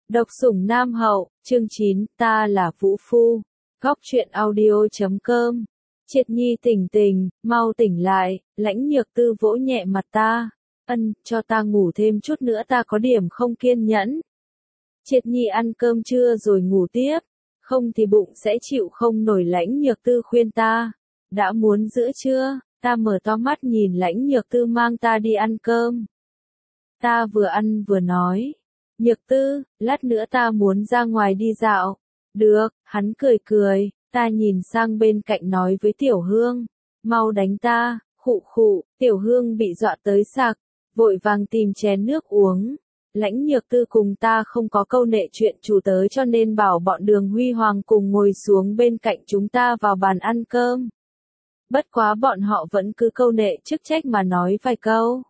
Độc sủng Nam Hậu, chương 9, ta là Vũ Phu. Góc truyện audio.com. Triệt Nhi tỉnh tỉnh, mau tỉnh lại, Lãnh Nhược Tư vỗ nhẹ mặt ta. Cho ta ngủ thêm chút nữa, ta có điểm không kiên nhẫn. Triệt Nhi ăn cơm trưa rồi ngủ tiếp, không thì bụng sẽ chịu không nổi. Lãnh Nhược Tư khuyên ta. Đã muốn giữa trưa, ta mở to mắt nhìn Lãnh Nhược Tư mang ta đi ăn cơm. Ta vừa ăn vừa nói. Nhược Tư, lát nữa ta muốn ra ngoài đi dạo. Được, hắn cười cười, ta nhìn sang bên cạnh nói với Tiểu Hương. Mau đánh ta, khụ khụ, Tiểu Hương bị dọa tới sặc, vội vàng tìm chén nước uống. Lãnh Nhược Tư cùng ta không có câu nệ chuyện chủ tớ cho nên bảo bọn Đường Huy Hoàng cùng ngồi xuống bên cạnh chúng ta vào bàn ăn cơm. Bất quá bọn họ vẫn cứ câu nệ chức trách mà nói vài câu.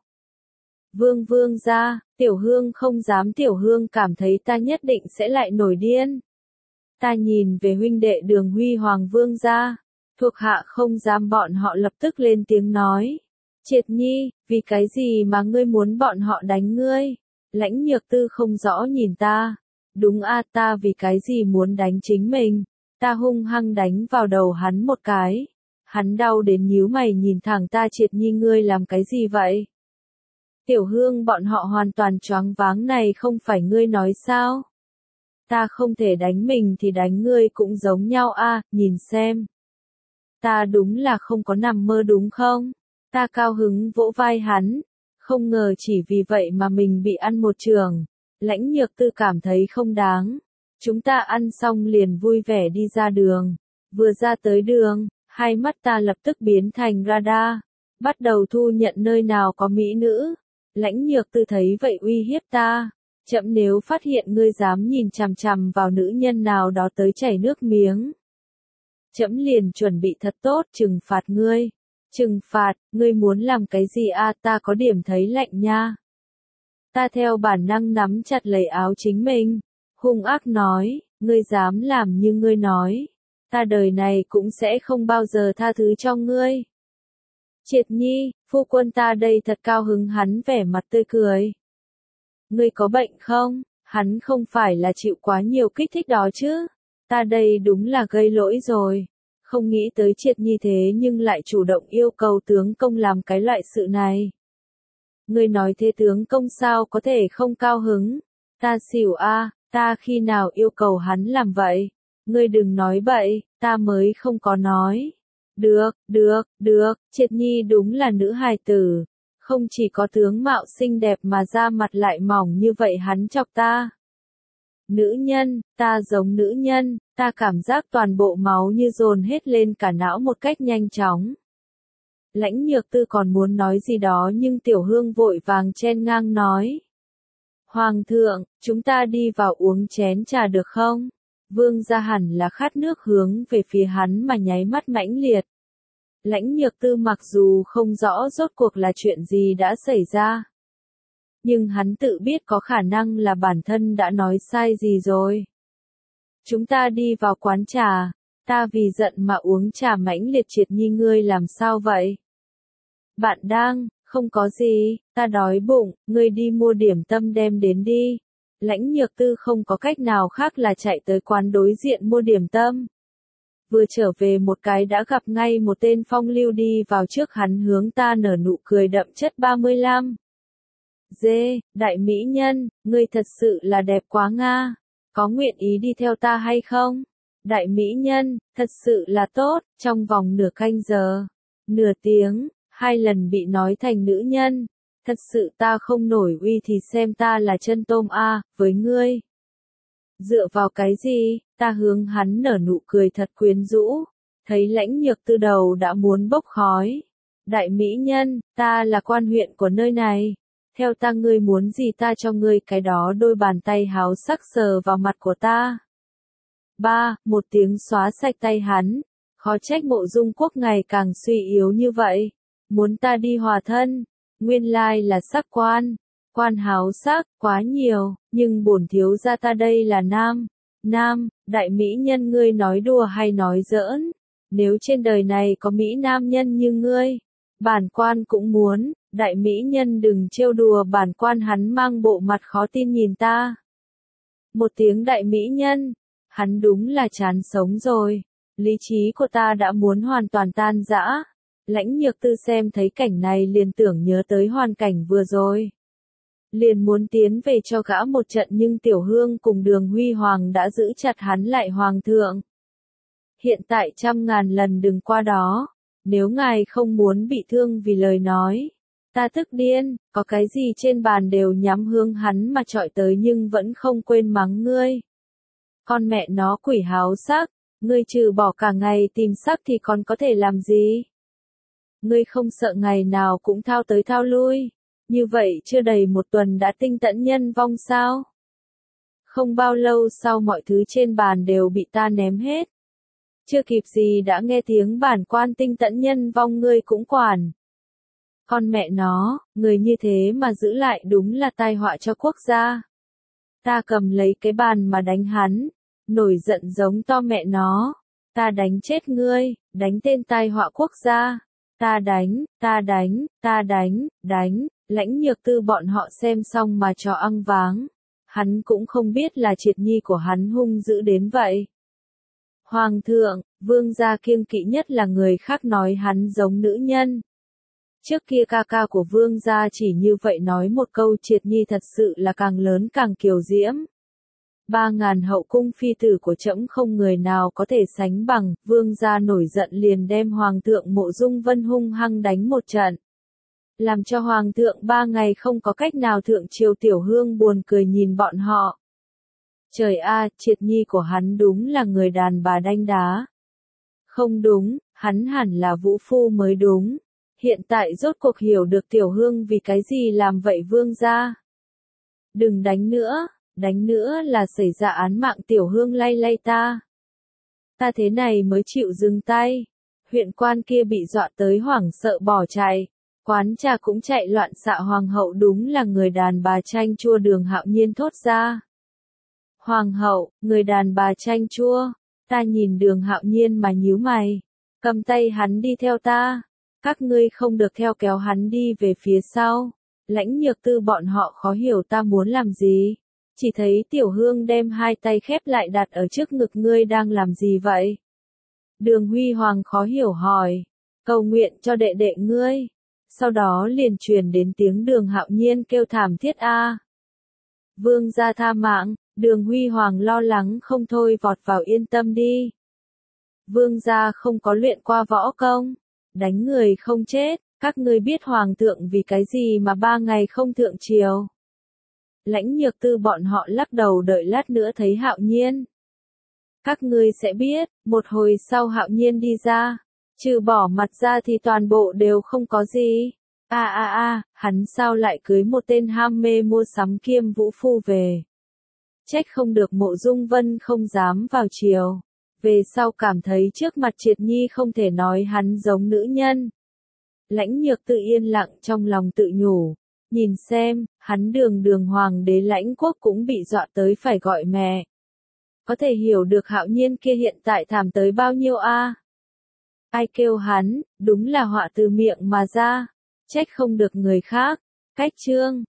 Vương ra, Tiểu Hương không dám. Tiểu Hương cảm thấy ta nhất định sẽ lại nổi điên. Ta nhìn về huynh đệ Đường Huy Hoàng Vương ra, thuộc hạ không dám. Bọn họ lập tức lên tiếng nói. Triệt Nhi, vì cái gì mà ngươi muốn bọn họ đánh ngươi? Lãnh Nhược Tư không rõ nhìn ta. Đúng a, ta vì cái gì muốn đánh chính mình? Ta hung hăng đánh vào đầu hắn một cái. Hắn đau đến nhíu mày nhìn thẳng ta. Triệt Nhi, ngươi làm cái gì vậy? Tiểu Hương bọn họ hoàn toàn choáng váng. Này không phải ngươi nói sao? Ta không thể đánh mình thì đánh ngươi cũng giống nhau a, nhìn xem. Ta đúng là không có nằm mơ đúng không? Ta cao hứng vỗ vai hắn. Không ngờ chỉ vì vậy mà mình bị ăn một trường. Lãnh Nhược Tư cảm thấy không đáng. Chúng ta ăn xong liền vui vẻ đi ra đường. Vừa ra tới đường, hai mắt ta lập tức biến thành radar. Bắt đầu thu nhận nơi nào có mỹ nữ. Lãnh Nhược Tư thấy vậy uy hiếp ta. Chậm, nếu phát hiện ngươi dám nhìn chằm chằm vào nữ nhân nào đó tới chảy nước miếng. Chậm liền chuẩn bị thật tốt trừng phạt ngươi. Trừng phạt, ngươi muốn làm cái gì a? Ta có điểm thấy lạnh nha. Ta theo bản năng nắm chặt lấy áo chính mình. Hung ác nói, ngươi dám làm như ngươi nói. Ta đời này cũng sẽ không bao giờ tha thứ cho ngươi. Triệt Nhi, phu quân ta đây thật cao hứng. Hắn vẻ mặt tươi cười. Ngươi có bệnh không? Hắn không phải là chịu quá nhiều kích thích đó chứ? Ta đây đúng là gây lỗi rồi. Không nghĩ tới Triệt Nhi thế nhưng lại chủ động yêu cầu tướng công làm cái loại sự này. Ngươi nói thế tướng công sao có thể không cao hứng? Ta xỉu a, ta khi nào yêu cầu hắn làm vậy? Ngươi đừng nói bậy, ta mới không có nói. Được, Triệt Nhi đúng là nữ hài tử. Không chỉ có tướng mạo xinh đẹp mà da mặt lại mỏng như vậy. Hắn chọc ta. Nữ nhân, ta giống nữ nhân, ta cảm giác toàn bộ máu như dồn hết lên cả não một cách nhanh chóng. Lãnh Nhược Tư còn muốn nói gì đó nhưng Tiểu Hương vội vàng chen ngang nói. Hoàng thượng, chúng ta đi vào uống chén trà được không? Vương gia hẳn là khát nước hướng về phía hắn mà nháy mắt mãnh liệt. Lãnh Nhược Tư mặc dù không rõ rốt cuộc là chuyện gì đã xảy ra. Nhưng hắn tự biết có khả năng là bản thân đã nói sai gì rồi. Chúng ta đi vào quán trà. Ta vì giận mà uống trà mãnh liệt. Triệt Nhi, ngươi làm sao vậy? Bạn đang, không có gì, ta đói bụng, ngươi đi mua điểm tâm đem đến đi. Lãnh Nhược Tư không có cách nào khác là chạy tới quán đối diện mua điểm tâm. Vừa trở về một cái đã gặp ngay một tên phong lưu đi vào trước hắn hướng ta nở nụ cười đậm chất 35. Đại mỹ nhân, ngươi thật sự là đẹp quá nga. Có nguyện ý đi theo ta hay không? Đại mỹ nhân, thật sự là tốt. Trong vòng nửa canh giờ, nửa tiếng, 2 lần bị nói thành nữ nhân. Thật sự ta không nổi uy thì xem ta là chân tôm a, với ngươi. Dựa vào cái gì? Ta hướng hắn nở nụ cười thật quyến rũ. Thấy Lãnh Nhược Tư đầu đã muốn bốc khói. Đại mỹ nhân, ta là quan huyện của nơi này. Theo ta, ngươi muốn gì ta cho ngươi cái đó. Đôi bàn tay háo sắc sờ vào mặt của ta. Một tiếng xóa sạch tay hắn. Khó trách Mộ Dung Quốc ngày càng suy yếu như vậy. Muốn ta đi hòa thân. Nguyên lai là sắc quan. Quan háo sắc, quá nhiều. Nhưng bổn thiếu gia ta đây là nam. Đại mỹ nhân, ngươi nói đùa hay nói giỡn? Nếu trên đời này có mỹ nam nhân như ngươi, bản quan cũng muốn. Đại mỹ nhân đừng trêu đùa bản quan. Hắn mang bộ mặt khó tin nhìn ta. Một tiếng đại mỹ nhân. Hắn đúng là chán sống rồi. Lý trí của ta đã muốn hoàn toàn tan rã. Lãnh Nhược Tư xem thấy cảnh này liền tưởng nhớ tới hoàn cảnh vừa rồi. Liền muốn tiến về cho gã một trận nhưng Tiểu Hương cùng Đường Huy Hoàng đã giữ chặt hắn lại. Hoàng thượng. Hiện tại 100.000 lần đừng qua đó. Nếu ngài không muốn bị thương vì lời nói. Ta tức điên, có cái gì trên bàn đều nhắm hướng hắn mà chọi tới nhưng vẫn không quên mắng ngươi. Con mẹ nó quỷ háo sắc, ngươi trừ bỏ cả ngày tìm sắc thì còn có thể làm gì? Ngươi không sợ ngày nào cũng thao tới thao lui, như vậy chưa đầy một tuần đã tinh tẫn nhân vong sao? Không bao lâu sau mọi thứ trên bàn đều bị ta ném hết. Chưa kịp gì đã nghe tiếng bản quan tinh tẫn nhân vong ngươi cũng quản. Con mẹ nó, người như thế mà giữ lại đúng là tai họa cho quốc gia. Ta cầm lấy cái bàn mà đánh hắn, nổi giận giống to mẹ nó. Ta đánh chết ngươi, đánh tên tai họa quốc gia. Ta đánh, ta đánh, ta đánh, đánh, Lãnh Nhược Tư bọn họ xem xong mà cho ăn váng. Hắn cũng không biết là Triệt Nhi của hắn hung dữ đến vậy. Hoàng thượng, vương gia kiêng kỵ nhất là người khác nói hắn giống nữ nhân. Trước kia ca ca của vương gia chỉ như vậy nói một câu Triệt Nhi thật sự là càng lớn càng kiều diễm. 3.000 hậu cung phi tử của trẫm không người nào có thể sánh bằng, vương gia nổi giận liền đem hoàng thượng Mộ Dung Vân hung hăng đánh một trận. Làm cho hoàng thượng 3 ngày không có cách nào thượng triều. Tiểu Hương buồn cười nhìn bọn họ. Trời a, Triệt Nhi của hắn đúng là người đàn bà đanh đá. Không đúng, hắn hẳn là vũ phu mới đúng. Hiện tại rốt cuộc hiểu được Tiểu Hương vì cái gì làm vậy vương gia. Đừng đánh nữa là xảy ra án mạng. Tiểu Hương lay lay ta. Ta thế này mới chịu dừng tay. Huyện quan kia bị dọa tới hoảng sợ bỏ chạy. Quán trà cũng chạy loạn xạ. Hoàng hậu đúng là người đàn bà chanh chua. Đường Hạo Nhiên thốt ra. Hoàng hậu, người đàn bà chanh chua. Ta nhìn Đường Hạo Nhiên mà nhíu mày. Cầm tay hắn đi theo ta. Các ngươi không được theo kéo hắn đi về phía sau. Lãnh Nhược Tư bọn họ khó hiểu ta muốn làm gì. Chỉ thấy Tiểu Hương đem hai tay khép lại đặt ở trước ngực. Ngươi đang làm gì vậy? Đường Huy Hoàng khó hiểu hỏi. Cầu nguyện cho đệ đệ ngươi. Sau đó liền truyền đến tiếng Đường Hạo Nhiên kêu thảm thiết a. Vương gia tha mạng. Đường Huy Hoàng lo lắng không thôi vọt vào. Yên tâm đi. Vương gia không có luyện qua võ công. Đánh người không chết. Các ngươi biết hoàng thượng vì cái gì mà 3 ngày không thượng triều. Lãnh Nhược Tư bọn họ lắc đầu đợi lát nữa thấy Hạo Nhiên. Các ngươi sẽ biết, một hồi sau Hạo Nhiên đi ra. Trừ bỏ mặt ra thì toàn bộ đều không có gì. Hắn sao lại cưới một tên ham mê mua sắm kiêm vũ phu về. Trách không được Mộ Dung Vân không dám vào triều. Về sau cảm thấy trước mặt Triệt Nhi không thể nói hắn giống nữ nhân. Lãnh Nhược Tư yên lặng trong lòng tự nhủ. Nhìn xem, hắn đường hoàng đế Lãnh quốc cũng bị dọa tới phải gọi mẹ. Có thể hiểu được Hạo Nhiên kia hiện tại thảm tới bao nhiêu a? Ai kêu hắn, đúng là họa từ miệng mà ra. Trách không được người khác. Cách chương